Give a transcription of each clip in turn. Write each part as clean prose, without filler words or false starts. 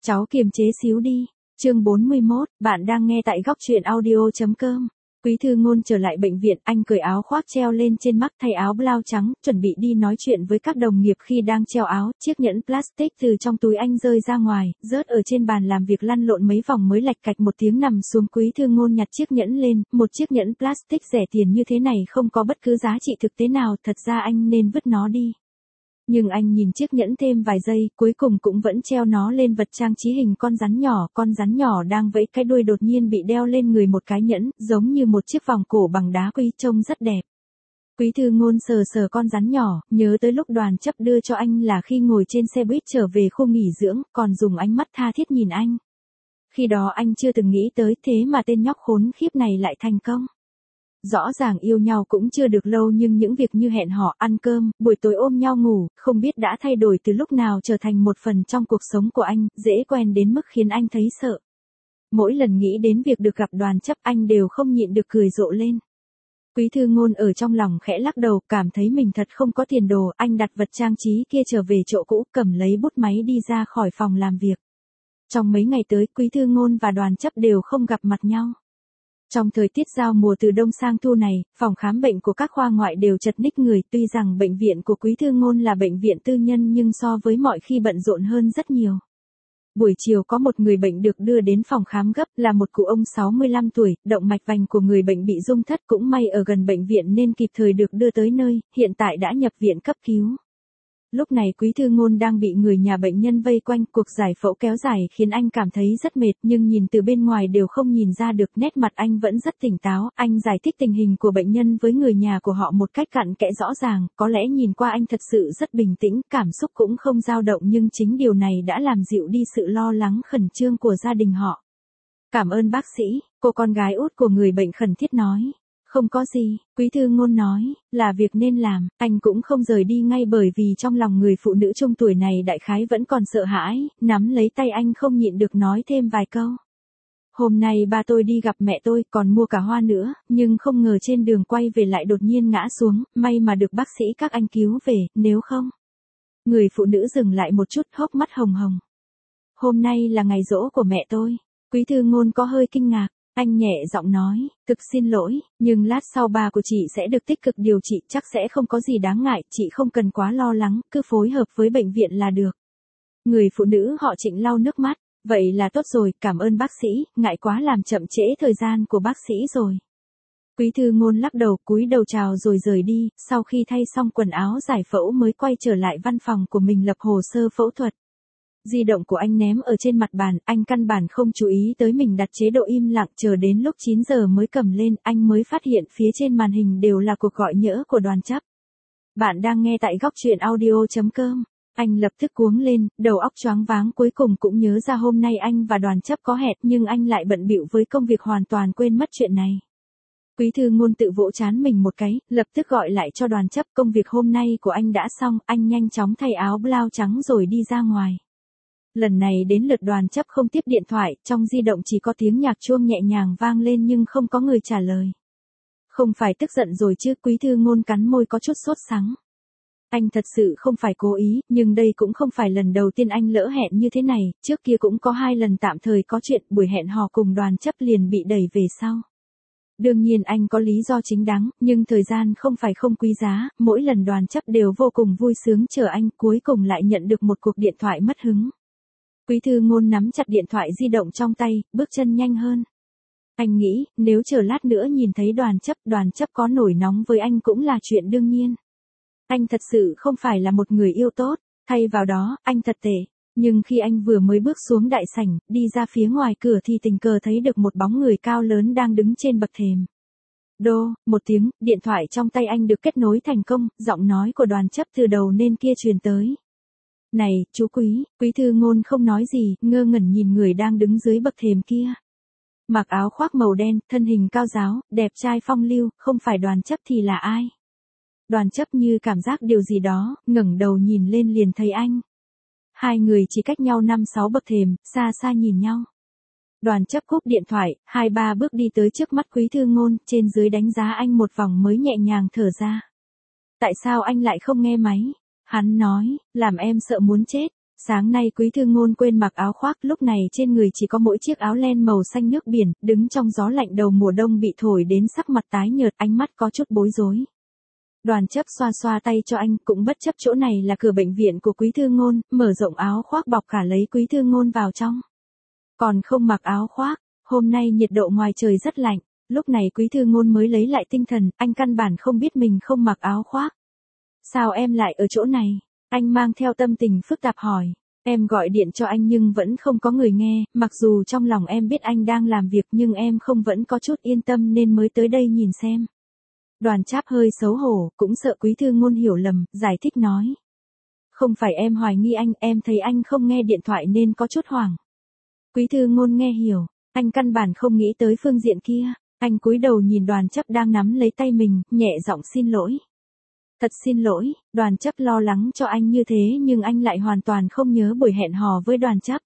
Cháu kiềm chế xíu đi. Chương 41, bạn đang nghe tại góc truyện audio.com. Quý Thư Ngôn trở lại bệnh viện, anh cởi áo khoác treo lên trên mắt, thay áo blau trắng, chuẩn bị đi nói chuyện với các đồng nghiệp. Khi đang treo áo, chiếc nhẫn plastic từ trong túi anh rơi ra ngoài, rớt ở trên bàn làm việc, lăn lộn mấy vòng mới lạch cạch một tiếng nằm xuống. Quý Thư Ngôn nhặt chiếc nhẫn lên, một chiếc nhẫn plastic rẻ tiền như thế này không có bất cứ giá trị thực tế nào, thật ra anh nên vứt nó đi. Nhưng anh nhìn chiếc nhẫn thêm vài giây, cuối cùng cũng vẫn treo nó lên vật trang trí hình con rắn nhỏ đang vẫy cái đuôi, đột nhiên bị đeo lên người một cái nhẫn, giống như một chiếc vòng cổ bằng đá quý, trông rất đẹp. Quý Thư Ngôn sờ sờ con rắn nhỏ, nhớ tới lúc Đoàn Chấp đưa cho anh là khi ngồi trên xe buýt trở về khu nghỉ dưỡng, còn dùng ánh mắt tha thiết nhìn anh. Khi đó anh chưa từng nghĩ tới, thế mà tên nhóc khốn khiếp này lại thành công. Rõ ràng yêu nhau cũng chưa được lâu nhưng những việc như hẹn hò, ăn cơm, buổi tối ôm nhau ngủ, không biết đã thay đổi từ lúc nào trở thành một phần trong cuộc sống của anh, dễ quen đến mức khiến anh thấy sợ. Mỗi lần nghĩ đến việc được gặp Đoàn Chấp, anh đều không nhịn được cười rộ lên. Quý Thư Ngôn ở trong lòng khẽ lắc đầu, cảm thấy mình thật không có tiền đồ. Anh đặt vật trang trí kia trở về chỗ cũ, cầm lấy bút máy đi ra khỏi phòng làm việc. Trong mấy ngày tới, Quý Thư Ngôn và Đoàn Chấp đều không gặp mặt nhau. Trong thời tiết giao mùa từ đông sang thu này, phòng khám bệnh của các khoa ngoại đều chật ních người. Tuy rằng bệnh viện của Quý Thư Ngôn là bệnh viện tư nhân nhưng so với mọi khi bận rộn hơn rất nhiều. Buổi chiều có một người bệnh được đưa đến phòng khám gấp, là một cụ ông 65 tuổi, động mạch vành của người bệnh bị rung thất, cũng may ở gần bệnh viện nên kịp thời được đưa tới nơi, hiện tại đã nhập viện cấp cứu. Lúc này Quý Thư Ngôn đang bị người nhà bệnh nhân vây quanh, cuộc giải phẫu kéo dài khiến anh cảm thấy rất mệt, nhưng nhìn từ bên ngoài đều không nhìn ra được, nét mặt anh vẫn rất tỉnh táo. Anh giải thích tình hình của bệnh nhân với người nhà của họ một cách cặn kẽ rõ ràng, có lẽ nhìn qua anh thật sự rất bình tĩnh, cảm xúc cũng không dao động, nhưng chính điều này đã làm dịu đi sự lo lắng khẩn trương của gia đình họ. Cảm ơn bác sĩ, cô con gái út của người bệnh khẩn thiết nói. Không có gì, Quý Thư Ngôn nói, là việc nên làm. Anh cũng không rời đi ngay bởi vì trong lòng người phụ nữ trung tuổi này đại khái vẫn còn sợ hãi, nắm lấy tay anh không nhịn được nói thêm vài câu. Hôm nay ba tôi đi gặp mẹ tôi, còn mua cả hoa nữa, nhưng không ngờ trên đường quay về lại đột nhiên ngã xuống, may mà được bác sĩ các anh cứu về, nếu không. Người phụ nữ dừng lại một chút, hốc mắt hồng hồng. Hôm nay là ngày giỗ của mẹ tôi. Quý Thư Ngôn có hơi kinh ngạc. Anh nhẹ giọng nói, thực xin lỗi, nhưng lát sau ba của chị sẽ được tích cực điều trị, chắc sẽ không có gì đáng ngại, chị không cần quá lo lắng, cứ phối hợp với bệnh viện là được. Người phụ nữ họ Trịnh lau nước mắt, vậy là tốt rồi, cảm ơn bác sĩ, ngại quá làm chậm trễ thời gian của bác sĩ rồi. Quý Thư Ngôn lắc đầu, cúi đầu chào rồi rời đi, sau khi thay xong quần áo giải phẫu mới quay trở lại văn phòng của mình lập hồ sơ phẫu thuật. Di động của anh ném ở trên mặt bàn, anh căn bản không chú ý tới mình đặt chế độ im lặng, chờ đến lúc 9 giờ mới cầm lên, anh mới phát hiện phía trên màn hình đều là cuộc gọi nhỡ của Đoàn Chấp. Bạn đang nghe tại góc truyện audio.com. Anh lập tức cuống lên, đầu óc choáng váng, cuối cùng cũng nhớ ra hôm nay anh và Đoàn Chấp có hẹn, nhưng anh lại bận bịu với công việc hoàn toàn quên mất chuyện này. Quý Thư Ngôn tự vỗ trán mình một cái, lập tức gọi lại cho Đoàn Chấp, công việc hôm nay của anh đã xong, anh nhanh chóng thay áo blau trắng rồi đi ra ngoài. Lần này đến lượt Đoàn Chấp không tiếp điện thoại, trong di động chỉ có tiếng nhạc chuông nhẹ nhàng vang lên nhưng không có người trả lời. Không phải tức giận rồi chứ? Quý Thư Ngôn cắn môi có chút sốt sắng. Anh thật sự không phải cố ý, nhưng đây cũng không phải lần đầu tiên anh lỡ hẹn như thế này, trước kia cũng có 2 lần tạm thời có chuyện, buổi hẹn hò cùng Đoàn Chấp liền bị đẩy về sau. Đương nhiên anh có lý do chính đáng, nhưng thời gian không phải không quý giá, mỗi lần Đoàn Chấp đều vô cùng vui sướng chờ anh, cuối cùng lại nhận được một cuộc điện thoại mất hứng. Quý Thư Ngôn nắm chặt điện thoại di động trong tay, bước chân nhanh hơn. Anh nghĩ, nếu chờ lát nữa nhìn thấy Đoàn Chấp có nổi nóng với anh cũng là chuyện đương nhiên. Anh thật sự không phải là một người yêu tốt, thay vào đó, anh thật tệ. Nhưng khi anh vừa mới bước xuống đại sảnh, đi ra phía ngoài cửa thì tình cờ thấy được một bóng người cao lớn đang đứng trên bậc thềm. Đô, một tiếng, điện thoại trong tay anh được kết nối thành công, giọng nói của Đoàn Chấp từ đầu nên kia truyền tới. Này, chú Quý. Quý Thư Ngôn không nói gì, ngơ ngẩn nhìn người đang đứng dưới bậc thềm kia. Mặc áo khoác màu đen, thân hình cao ráo, đẹp trai phong lưu, không phải Đoàn Chấp thì là ai? Đoàn Chấp như cảm giác điều gì đó, ngẩng đầu nhìn lên liền thấy anh. Hai người chỉ cách nhau 5-6 bậc thềm, xa xa nhìn nhau. Đoàn Chấp cúp điện thoại, 2-3 bước đi tới trước mắt Quý Thư Ngôn, trên dưới đánh giá anh một vòng mới nhẹ nhàng thở ra. Tại sao anh lại không nghe máy? Hắn nói, làm em sợ muốn chết. Sáng nay Quý Thư Ngôn quên mặc áo khoác, lúc này trên người chỉ có mỗi chiếc áo len màu xanh nước biển, đứng trong gió lạnh đầu mùa đông bị thổi đến sắc mặt tái nhợt, ánh mắt có chút bối rối. Đoàn Chấp xoa xoa tay cho anh, cũng bất chấp chỗ này là cửa bệnh viện của Quý Thư Ngôn, mở rộng áo khoác bọc cả lấy Quý Thư Ngôn vào trong. Còn không mặc áo khoác, hôm nay nhiệt độ ngoài trời rất lạnh, lúc này Quý Thư Ngôn mới lấy lại tinh thần, anh căn bản không biết mình không mặc áo khoác. Sao em lại ở chỗ này? Anh mang theo tâm tình phức tạp hỏi. Em gọi điện cho anh nhưng vẫn không có người nghe, mặc dù trong lòng em biết anh đang làm việc nhưng em không vẫn có chút yên tâm nên mới tới đây nhìn xem. Đoàn Tráp hơi xấu hổ, cũng sợ Quý Thư Ngôn hiểu lầm, giải thích nói. Không phải em hoài nghi anh, em thấy anh không nghe điện thoại nên có chút hoảng. Quý Thư Ngôn nghe hiểu, anh căn bản không nghĩ tới phương diện kia, anh cúi đầu nhìn Đoàn Chấp đang nắm lấy tay mình, nhẹ giọng xin lỗi. Thật xin lỗi, Đoàn Chấp lo lắng cho anh như thế nhưng anh lại hoàn toàn không nhớ buổi hẹn hò với Đoàn Chấp.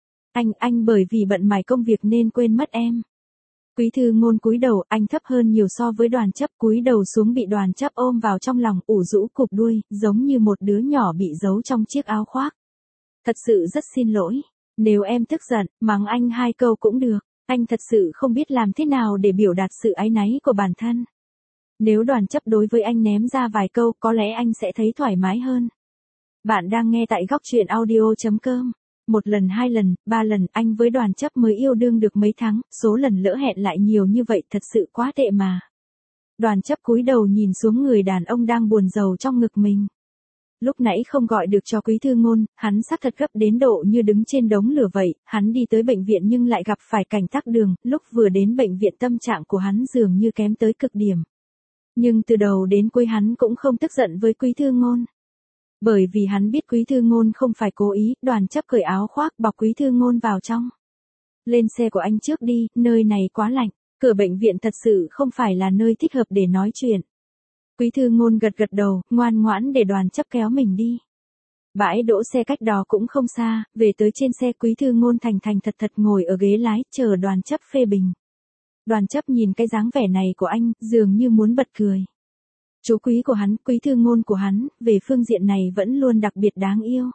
Anh bởi vì bận mải công việc nên quên mất em. Quý Thư Ngôn cúi đầu, anh thấp hơn nhiều so với Đoàn Chấp, cúi đầu xuống bị Đoàn Chấp ôm vào trong lòng, ủ rũ cụp đuôi, giống như một đứa nhỏ bị giấu trong chiếc áo khoác. Thật sự rất xin lỗi, nếu em tức giận, mắng anh 2 câu cũng được, anh thật sự không biết làm thế nào để biểu đạt sự áy náy của bản thân. Nếu Đoàn Chấp đối với anh ném ra vài câu, có lẽ anh sẽ thấy thoải mái hơn. Bạn đang nghe tại góc truyện audio.com. 1 lần 2 lần, 3 lần, anh với Đoàn Chấp mới yêu đương được mấy tháng, số lần lỡ hẹn lại nhiều như vậy thật sự quá tệ mà. Đoàn Chấp cúi đầu nhìn xuống người đàn ông đang buồn rầu trong ngực mình. Lúc nãy không gọi được cho Quý Thư Ngôn, hắn xác thật gấp đến độ như đứng trên đống lửa vậy, hắn đi tới bệnh viện nhưng lại gặp phải cảnh tắc đường, lúc vừa đến bệnh viện tâm trạng của hắn dường như kém tới cực điểm. Nhưng từ đầu đến cuối hắn cũng không tức giận với Quý Thư Ngôn. Bởi vì hắn biết Quý Thư Ngôn không phải cố ý, Đoàn Chấp cởi áo khoác bọc Quý Thư Ngôn vào trong. Lên xe của anh trước đi, nơi này quá lạnh, cửa bệnh viện thật sự không phải là nơi thích hợp để nói chuyện. Quý Thư Ngôn gật gật đầu, ngoan ngoãn để Đoàn Chấp kéo mình đi. Bãi đỗ xe cách đó cũng không xa, về tới trên xe Quý Thư Ngôn thành thành thật thật ngồi ở ghế lái, chờ Đoàn Chấp phê bình. Đoàn Chấp nhìn cái dáng vẻ này của anh, dường như muốn bật cười. Chú quý của hắn, Quý Thư Ngôn của hắn, về phương diện này vẫn luôn đặc biệt đáng yêu.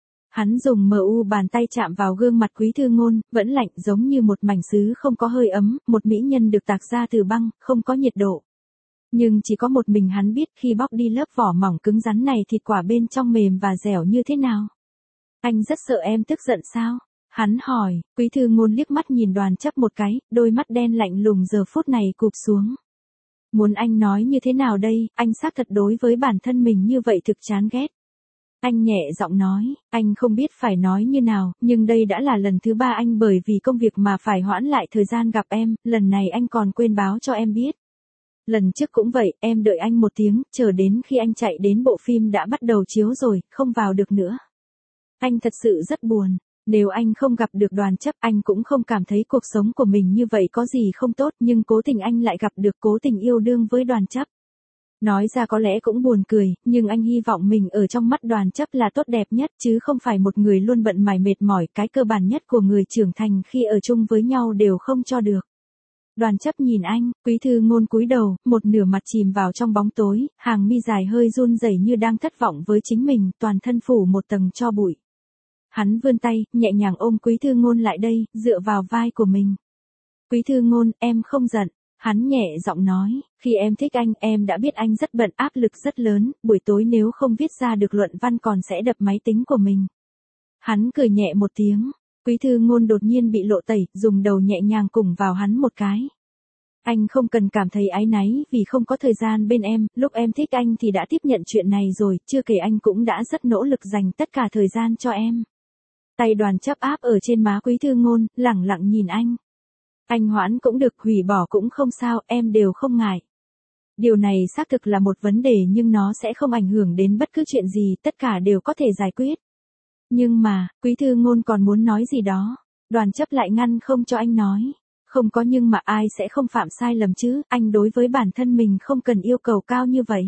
Hắn dùng bàn tay chạm vào gương mặt Quý Thư Ngôn, vẫn lạnh giống như một mảnh sứ không có hơi ấm, một mỹ nhân được tạc ra từ băng, không có nhiệt độ. Nhưng chỉ có một mình hắn biết khi bóc đi lớp vỏ mỏng cứng rắn này thịt quả bên trong mềm và dẻo như thế nào. Anh rất sợ em tức giận sao? Hắn hỏi, Quý Thư Ngôn liếc mắt nhìn Đoàn Chấp một cái, đôi mắt đen lạnh lùng giờ phút này cụp xuống. Muốn anh nói như thế nào đây, anh xác thật đối với bản thân mình như vậy thực chán ghét. Anh nhẹ giọng nói, anh không biết phải nói như nào, nhưng đây đã là lần thứ 3 anh bởi vì công việc mà phải hoãn lại thời gian gặp em, lần này anh còn quên báo cho em biết. Lần trước cũng vậy, em đợi anh 1 tiếng, chờ đến khi anh chạy đến bộ phim đã bắt đầu chiếu rồi, không vào được nữa. Anh thật sự rất buồn. Nếu anh không gặp được Đoàn Chấp, anh cũng không cảm thấy cuộc sống của mình như vậy có gì không tốt, nhưng cố tình anh lại gặp được, cố tình yêu đương với Đoàn Chấp. Nói ra có lẽ cũng buồn cười, nhưng anh hy vọng mình ở trong mắt Đoàn Chấp là tốt đẹp nhất, chứ không phải một người luôn bận mải mệt mỏi, cái cơ bản nhất của người trưởng thành khi ở chung với nhau đều không cho được. Đoàn Chấp nhìn anh, Quý Thư Ngôn cúi đầu, một nửa mặt chìm vào trong bóng tối, hàng mi dài hơi run rẩy như đang thất vọng với chính mình, toàn thân phủ một tầng tro bụi. Hắn vươn tay, nhẹ nhàng ôm Quý Thư Ngôn lại đây, dựa vào vai của mình. Quý Thư Ngôn, em không giận. Hắn nhẹ giọng nói, khi em thích anh, em đã biết anh rất bận, áp lực rất lớn, buổi tối nếu không viết ra được luận văn còn sẽ đập máy tính của mình. Hắn cười nhẹ một tiếng, Quý Thư Ngôn đột nhiên bị lộ tẩy, dùng đầu nhẹ nhàng cùng vào hắn một cái. Anh không cần cảm thấy áy náy vì không có thời gian bên em, lúc em thích anh thì đã tiếp nhận chuyện này rồi, chưa kể anh cũng đã rất nỗ lực dành tất cả thời gian cho em. Tay Đoàn Chấp áp ở trên má Quý Thư Ngôn, lẳng lặng nhìn anh. Anh hoãn cũng được, hủy bỏ cũng không sao, em đều không ngại. Điều này xác thực là một vấn đề nhưng nó sẽ không ảnh hưởng đến bất cứ chuyện gì, tất cả đều có thể giải quyết. Nhưng mà, Quý Thư Ngôn còn muốn nói gì đó. Đoàn Chấp lại ngăn không cho anh nói. Không có nhưng mà ai sẽ không phạm sai lầm chứ, anh đối với bản thân mình không cần yêu cầu cao như vậy.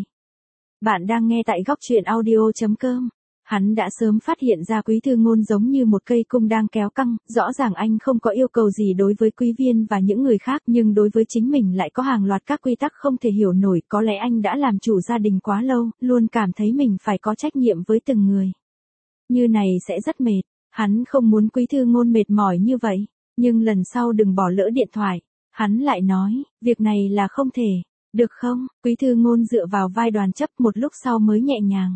Bạn đang nghe tại góc truyện audio.com. Hắn đã sớm phát hiện ra Quý Thư Ngôn giống như một cây cung đang kéo căng, rõ ràng anh không có yêu cầu gì đối với Quý Viên và những người khác nhưng đối với chính mình lại có hàng loạt các quy tắc không thể hiểu nổi, có lẽ anh đã làm chủ gia đình quá lâu, luôn cảm thấy mình phải có trách nhiệm với từng người. Như này sẽ rất mệt. Hắn không muốn Quý Thư Ngôn mệt mỏi như vậy. Nhưng lần sau đừng bỏ lỡ điện thoại. Hắn lại nói, việc này là không thể. Được không? Quý Thư Ngôn dựa vào vai Đoàn Chấp một lúc sau mới nhẹ nhàng.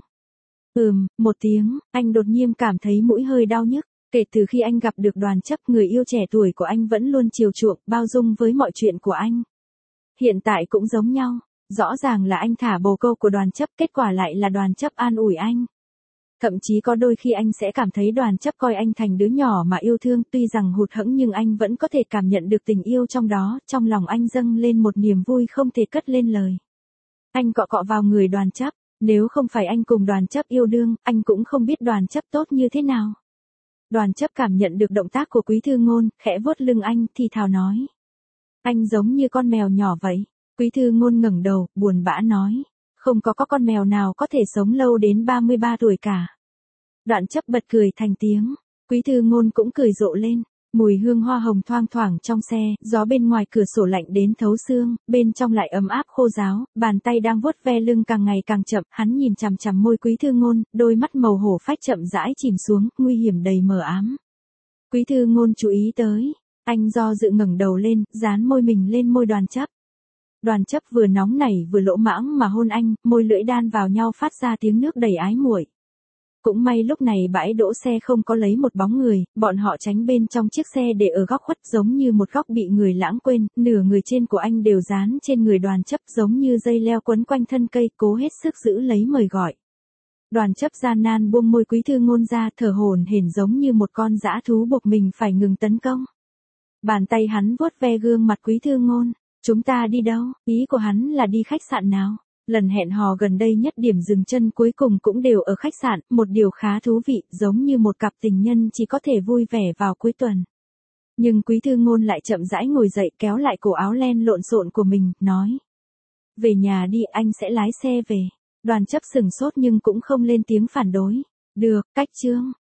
Một tiếng, anh đột nhiên cảm thấy mũi hơi đau nhức. Kể từ khi anh gặp được Đoàn Chấp, người yêu trẻ tuổi của anh vẫn luôn chiều chuộng, bao dung với mọi chuyện của anh. Hiện tại cũng giống nhau. Rõ ràng là anh thả bồ câu của Đoàn Chấp, kết quả lại là Đoàn Chấp an ủi anh. Thậm chí có đôi khi anh sẽ cảm thấy Đoàn Chấp coi anh thành đứa nhỏ mà yêu thương, tuy rằng hụt hẫng nhưng anh vẫn có thể cảm nhận được tình yêu trong đó, trong lòng anh dâng lên một niềm vui không thể cất lên lời. Anh cọ cọ vào người Đoàn Chấp, nếu không phải anh cùng Đoàn Chấp yêu đương, anh cũng không biết Đoàn Chấp tốt như thế nào. Đoàn Chấp cảm nhận được động tác của Quý Thư Ngôn, khẽ vuốt lưng anh, thì thào nói. Anh giống như con mèo nhỏ vậy. Quý Thư Ngôn ngẩng đầu, buồn bã nói. Không có con mèo nào có thể sống lâu đến 33 tuổi cả. Đoàn Chấp bật cười thành tiếng. Quý Thư Ngôn cũng cười rộ lên. Mùi hương hoa hồng thoang thoảng trong xe, gió bên ngoài cửa sổ lạnh đến thấu xương, bên trong lại ấm áp khô ráo, bàn tay đang vuốt ve lưng càng ngày càng chậm, hắn nhìn chằm chằm môi Quý Thư Ngôn, đôi mắt màu hổ phách chậm rãi chìm xuống, nguy hiểm đầy mờ ám. Quý Thư Ngôn chú ý tới, anh do dự ngẩng đầu lên, dán môi mình lên môi Đoàn Chấp. Đoàn Chấp vừa nóng nảy vừa lỗ mãng mà hôn anh, môi lưỡi đan vào nhau phát ra tiếng nước đầy ái muội. Cũng may lúc này bãi đỗ xe không có lấy một bóng người, bọn họ tránh bên trong chiếc xe để ở góc khuất giống như một góc bị người lãng quên, nửa người trên của anh đều dán trên người Đoàn Chấp giống như dây leo quấn quanh thân cây, cố hết sức giữ lấy mời gọi. Đoàn Chấp gian nan buông môi Quý Thư Ngôn ra, thở hổn hển giống như một con dã thú buộc mình phải ngừng tấn công. Bàn tay hắn vuốt ve gương mặt Quý Thư Ngôn. Chúng ta đi đâu? Ý của hắn là đi khách sạn nào? Lần hẹn hò gần đây nhất điểm dừng chân cuối cùng cũng đều ở khách sạn, một điều khá thú vị, giống như một cặp tình nhân chỉ có thể vui vẻ vào cuối tuần. Nhưng Quý Thư Ngôn lại chậm rãi ngồi dậy, kéo lại cổ áo len lộn xộn của mình, nói. Về nhà đi, anh sẽ lái xe về. Đoàn Chấp sửng sốt nhưng cũng không lên tiếng phản đối. Được, cách chương.